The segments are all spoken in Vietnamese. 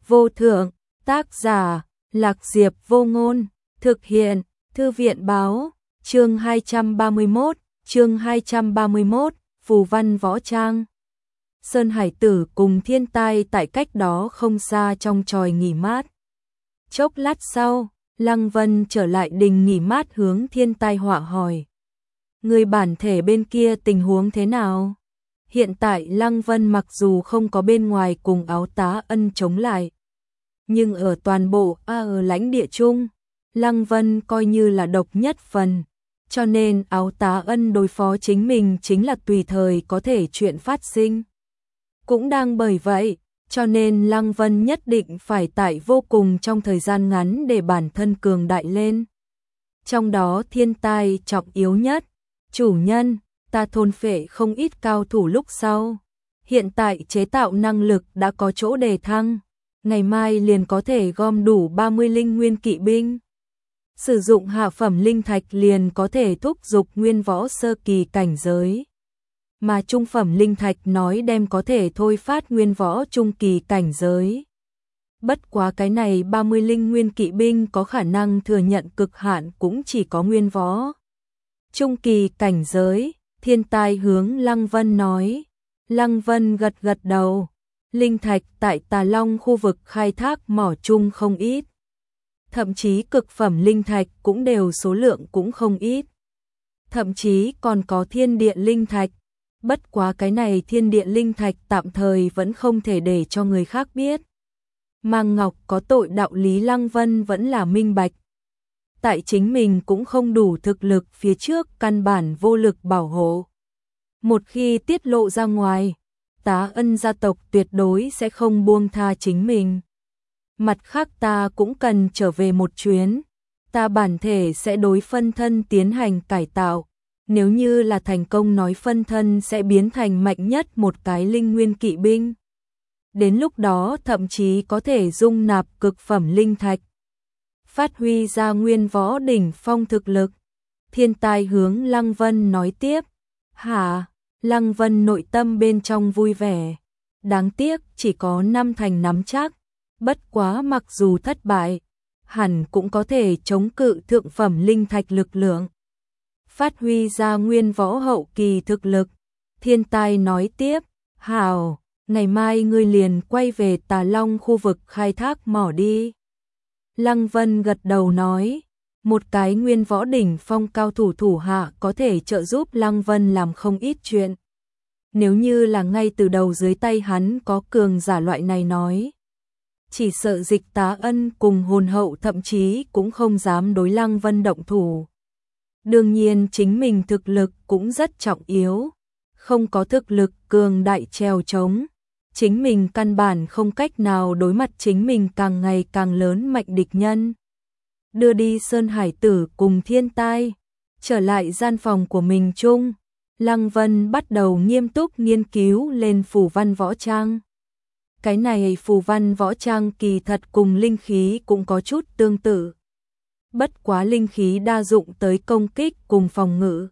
vô thượng, tác giả, Lạc Diệp Vô Ngôn, thực hiện, Thư viện báo, chương 231, phù văn võ trang. Sơn Hải Tử cùng Thiên Tai tại cách đó không xa trong chòi nghỉ mát. Chốc lát sau, Lăng Vân trở lại đình nghỉ mát hướng Thiên Tai họa hỏi. Người bản thể bên kia tình huống thế nào? Hiện tại Lăng Vân mặc dù không có bên ngoài cùng Áo Tá Ân chống lại, nhưng ở toàn bộ ở lãnh địa chung, Lăng Vân coi như là độc nhất phần, cho nên Áo Tá Ân đối phó chính mình chính là tùy thời có thể chuyện phát sinh. Cũng đang bởi vậy, cho nên Lăng Vân nhất định phải tại vô cùng trong thời gian ngắn để bản thân cường đại lên. Trong đó Thiên Tai trọng yếu nhất, chủ nhân, ta thôn phệ không ít cao thủ lúc sau. Hiện tại chế tạo năng lực đã có chỗ đề thăng, ngày mai liền có thể gom đủ 30 linh nguyên kỵ binh. Sử dụng hạ phẩm linh thạch liền có thể thúc giục nguyên võ sơ kỳ cảnh giới. Mà trung phẩm linh thạch nói đem có thể thôi phát nguyên võ trung kỳ cảnh giới. Bất quá cái này 30 linh nguyên kỵ binh có khả năng thừa nhận cực hạn cũng chỉ có nguyên võ trung kỳ cảnh giới. Thiên Tai hướng Lăng Vân nói. Lăng Vân gật gật đầu. Linh thạch tại Tà Long khu vực khai thác mỏ chung không ít. Thậm chí cực phẩm linh thạch cũng đều số lượng cũng không ít. Thậm chí còn có thiên địa linh thạch. Bất quá cái này thiên địa linh thạch tạm thời vẫn không thể để cho người khác biết. Mang Ngọc có tội đạo lý Lăng Vân vẫn là minh bạch. Tại chính mình cũng không đủ thực lực phía trước căn bản vô lực bảo hộ. Một khi tiết lộ ra ngoài, Tá Ân gia tộc tuyệt đối sẽ không buông tha chính mình. Mặt khác ta cũng cần trở về một chuyến, ta bản thể sẽ đối phân thân tiến hành cải tạo. Nếu như là thành công nói phân thân sẽ biến thành mạnh nhất một cái linh nguyên kỵ binh. Đến lúc đó thậm chí có thể dung nạp cực phẩm linh thạch. Phát huy ra nguyên võ đỉnh phong thực lực. Thiên Tai hướng Lăng Vân nói tiếp. Hả? Lăng Vân nội tâm bên trong vui vẻ. Đáng tiếc chỉ có 5 thành nắm chắc. Bất quá mặc dù thất bại, hẳn cũng có thể chống cự thượng phẩm linh thạch lực lượng. Phát huy ra nguyên võ hậu kỳ thực lực. Thiên Tai nói tiếp. Hào, ngày mai ngươi liền quay về Tà Long khu vực khai thác mỏ đi. Lăng Vân gật đầu nói, một cái nguyên võ đỉnh phong cao thủ thủ hạ có thể trợ giúp Lăng Vân làm không ít chuyện. Nếu như là ngay từ đầu dưới tay hắn có cường giả loại này nói, chỉ sợ Dịch Tá Ân cùng hồn hậu thậm chí cũng không dám đối Lăng Vân động thủ. Đương nhiên chính mình thực lực cũng rất trọng yếu, không có thực lực cường đại trèo trống. Chính mình căn bản không cách nào đối mặt chính mình càng ngày càng lớn mạnh địch nhân. Đưa đi Sơn Hải Tử cùng Thiên Tai, trở lại gian phòng của mình chung, Lăng Vân bắt đầu nghiêm túc nghiên cứu lên phù văn võ trang. Cái này phù văn võ trang kỳ thật cùng linh khí cũng có chút tương tự. Bất quá linh khí đa dụng tới công kích cùng phòng ngự.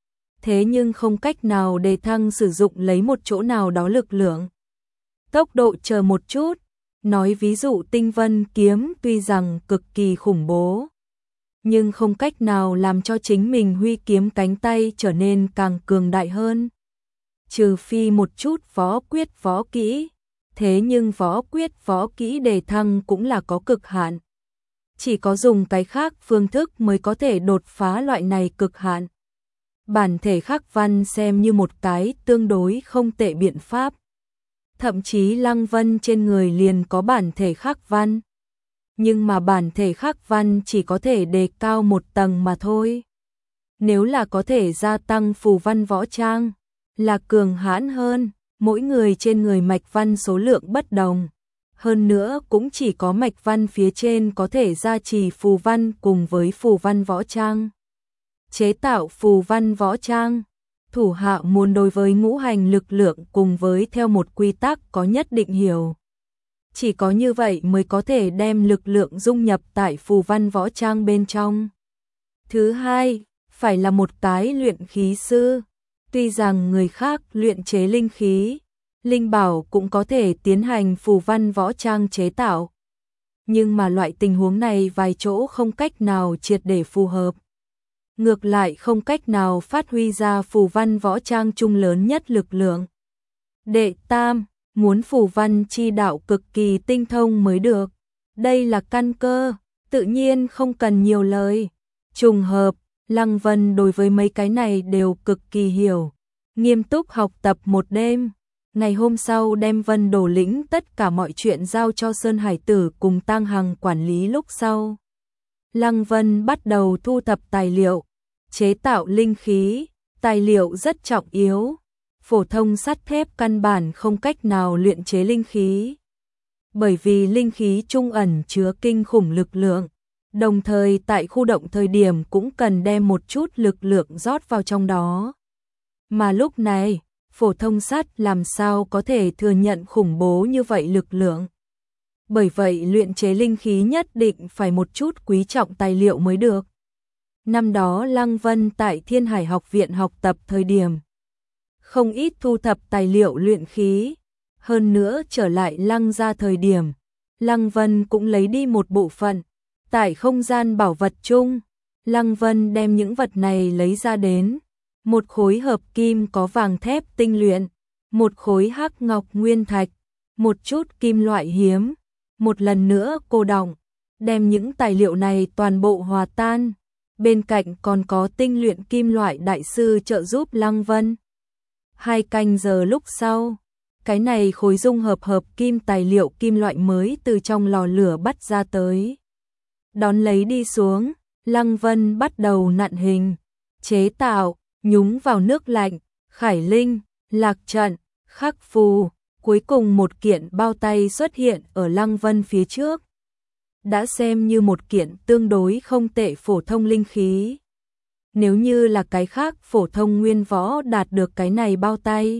Thế nhưng không cách nào đề thăng sử dụng lấy một chỗ nào đó lực lượng. Tốc độ chờ một chút, nói ví dụ tinh vân kiếm tuy rằng cực kỳ khủng bố, nhưng không cách nào làm cho chính mình huy kiếm cánh tay trở nên càng cường đại hơn. Trừ phi một chút võ quyết võ kỹ, thế nhưng võ quyết võ kỹ đề thăng cũng là có cực hạn. Chỉ có dùng cái khác phương thức mới có thể đột phá loại này cực hạn. Bản thể khắc văn xem như một cái tương đối không tệ biện pháp. Thậm chí Lăng Vân trên người liền có bản thể khắc văn. Nhưng mà bản thể khắc văn chỉ có thể đề cao một tầng mà thôi. Nếu là có thể gia tăng phù văn võ trang, là cường hãn hơn, mỗi người trên người mạch văn số lượng bất đồng. Hơn nữa cũng chỉ có mạch văn phía trên có thể gia trì phù văn cùng với phù văn võ trang. Chế tạo phù văn võ trang, thủ hạ muốn đối với ngũ hành lực lượng cùng với theo một quy tắc có nhất định hiểu. Chỉ có như vậy mới có thể đem lực lượng dung nhập tại phù văn võ trang bên trong. Thứ hai, phải là một cái luyện khí sư. Tuy rằng người khác luyện chế linh khí, linh bảo cũng có thể tiến hành phù văn võ trang chế tạo. Nhưng mà loại tình huống này vài chỗ không cách nào triệt để phù hợp. Ngược lại không cách nào phát huy ra phù văn võ trang chung lớn nhất lực lượng. Đệ tam, muốn phù văn chi đạo cực kỳ tinh thông mới được. Đây là căn cơ, tự nhiên không cần nhiều lời. Trùng hợp, Lăng Vân đối với mấy cái này đều cực kỳ hiểu. Nghiêm túc học tập một đêm. Ngày hôm sau đem Vân Đổ lĩnh tất cả mọi chuyện giao cho Sơn Hải Tử cùng Tang Hằng quản lý lúc sau. Lăng Vân bắt đầu thu thập tài liệu, chế tạo linh khí, tài liệu rất trọng yếu. Phổ thông sắt thép căn bản không cách nào luyện chế linh khí. Bởi vì linh khí trung ẩn chứa kinh khủng lực lượng, đồng thời tại khu động thời điểm cũng cần đem một chút lực lượng rót vào trong đó. Mà lúc này, phổ thông sắt làm sao có thể thừa nhận khủng bố như vậy lực lượng. Bởi vậy luyện chế linh khí nhất định phải một chút quý trọng tài liệu mới được. Năm đó Lăng Vân tại Thiên Hải học viện học tập thời điểm, không ít thu thập tài liệu luyện khí. Hơn nữa trở lại Lăng gia thời điểm, Lăng Vân cũng lấy đi một bộ phận. Tại không gian bảo vật chung, Lăng Vân đem những vật này lấy ra đến. Một khối hợp kim có vàng thép tinh luyện, một khối hắc ngọc nguyên thạch, một chút kim loại hiếm. Một lần nữa cô đọng, đem những tài liệu này toàn bộ hòa tan. Bên cạnh còn có tinh luyện kim loại đại sư trợ giúp Lăng Vân. 2 canh giờ lúc sau, cái này khối dung hợp kim tài liệu kim loại mới từ trong lò lửa bắt ra tới. Đón lấy đi xuống, Lăng Vân bắt đầu nặn hình, chế tạo, nhúng vào nước lạnh, khải linh, lạc trận, khắc phù. Cuối cùng một kiện bao tay xuất hiện ở Lăng Vân phía trước. Đã xem như một kiện tương đối không tệ phổ thông linh khí. Nếu như là cái khác phổ thông nguyên võ đạt được cái này bao tay,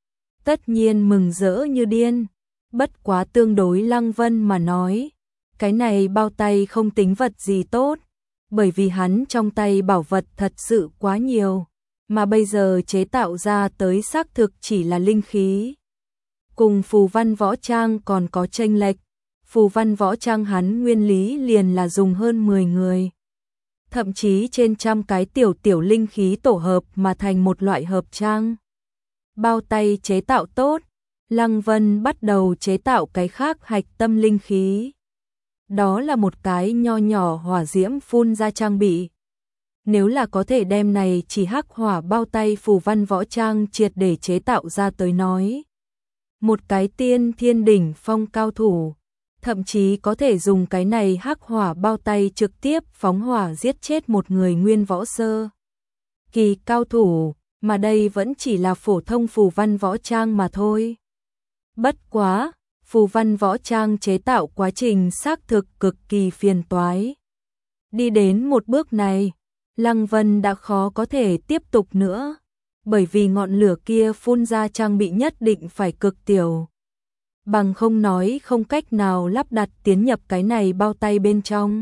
tất nhiên mừng rỡ như điên. Bất quá tương đối Lăng Vân mà nói, cái này bao tay không tính vật gì tốt, bởi vì hắn trong tay bảo vật thật sự quá nhiều, mà bây giờ chế tạo ra tới xác thực chỉ là linh khí. Cùng phù văn võ trang còn có chênh lệch, phù văn võ trang hắn nguyên lý liền là dùng hơn 10 người. Thậm chí trên trăm cái tiểu linh khí tổ hợp mà thành một loại hợp trang. Bao tay chế tạo tốt, Lăng Vân bắt đầu chế tạo cái khác hạch tâm linh khí. Đó là một cái nho nhỏ hỏa diễm phun ra trang bị. Nếu là có thể đem này chỉ hắc hỏa bao tay phù văn võ trang triệt để chế tạo ra tới nói. Một cái tiên thiên đỉnh phong cao thủ, thậm chí có thể dùng cái này hắc hỏa bao tay trực tiếp phóng hỏa giết chết một người nguyên võ sơ kỳ cao thủ, mà đây vẫn chỉ là phổ thông phù văn võ trang mà thôi. Bất quá, phù văn võ trang chế tạo quá trình xác thực cực kỳ phiền toái. Đi đến một bước này, Lăng Vân đã khó có thể tiếp tục nữa. Bởi vì ngọn lửa kia phun ra trang bị nhất định phải cực tiểu. Bằng không nói không cách nào lắp đặt tiến nhập cái này bao tay bên trong.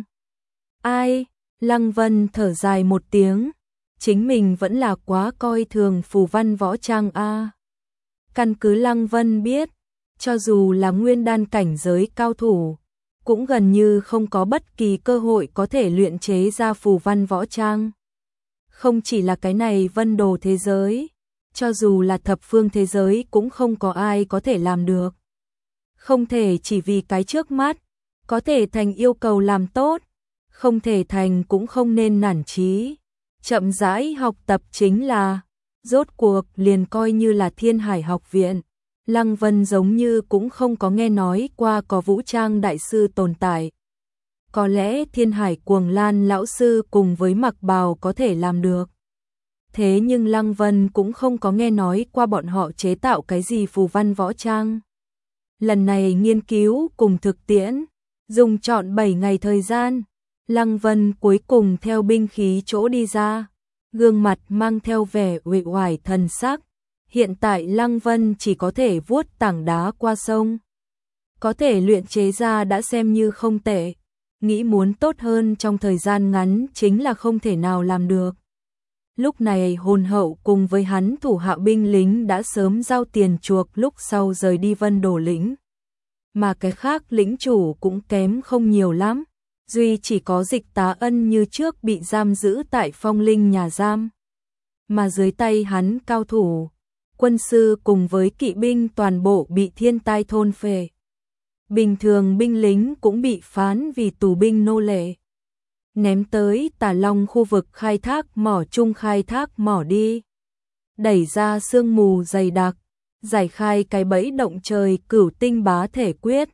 Ai? Lăng Vân thở dài một tiếng. Chính mình vẫn là quá coi thường phù văn võ trang a. Căn cứ Lăng Vân biết, cho dù là nguyên đan cảnh giới cao thủ, cũng gần như không có bất kỳ cơ hội có thể luyện chế ra phù văn võ trang. Không chỉ là cái này Vân Đồ thế giới, cho dù là thập phương thế giới cũng không có ai có thể làm được. Không thể chỉ vì cái trước mắt, có thể thành yêu cầu làm tốt, không thể thành cũng không nên nản chí. Chậm rãi học tập chính là, rốt cuộc liền coi như là Thiên Hải học viện. Lăng Vân giống như cũng không có nghe nói qua có vũ trang đại sư tồn tại. Có lẽ Thiên Hải Cuồng Lan lão sư cùng với Mặc Bào có thể làm được. Thế nhưng Lăng Vân cũng không có nghe nói qua bọn họ chế tạo cái gì phù văn võ trang. Lần này nghiên cứu cùng thực tiễn, dùng trọn 7 ngày thời gian, Lăng Vân cuối cùng theo binh khí chỗ đi ra, gương mặt mang theo vẻ uể oải thần sắc. Hiện tại Lăng Vân chỉ có thể vuốt tảng đá qua sông. Có thể luyện chế ra đã xem như không tệ. Nghĩ muốn tốt hơn trong thời gian ngắn chính là không thể nào làm được. Lúc này hồn hậu cùng với hắn thủ hạ binh lính đã sớm giao tiền chuộc lúc sau rời đi Vân Đổ lĩnh. Mà cái khác lĩnh chủ cũng kém không nhiều lắm, duy chỉ có Dịch Tá Ân như trước bị giam giữ tại Phong Linh nhà giam. Mà dưới tay hắn cao thủ, quân sư cùng với kỵ binh toàn bộ bị thiên tai thôn phệ. Bình thường binh lính cũng bị phán vì tù binh nô lệ. Ném tới Tà Long khu vực khai thác mỏ chung khai thác mỏ đi. Đẩy ra sương mù dày đặc, giải khai cái bẫy động trời Cửu Tinh Bá Thể Quyết.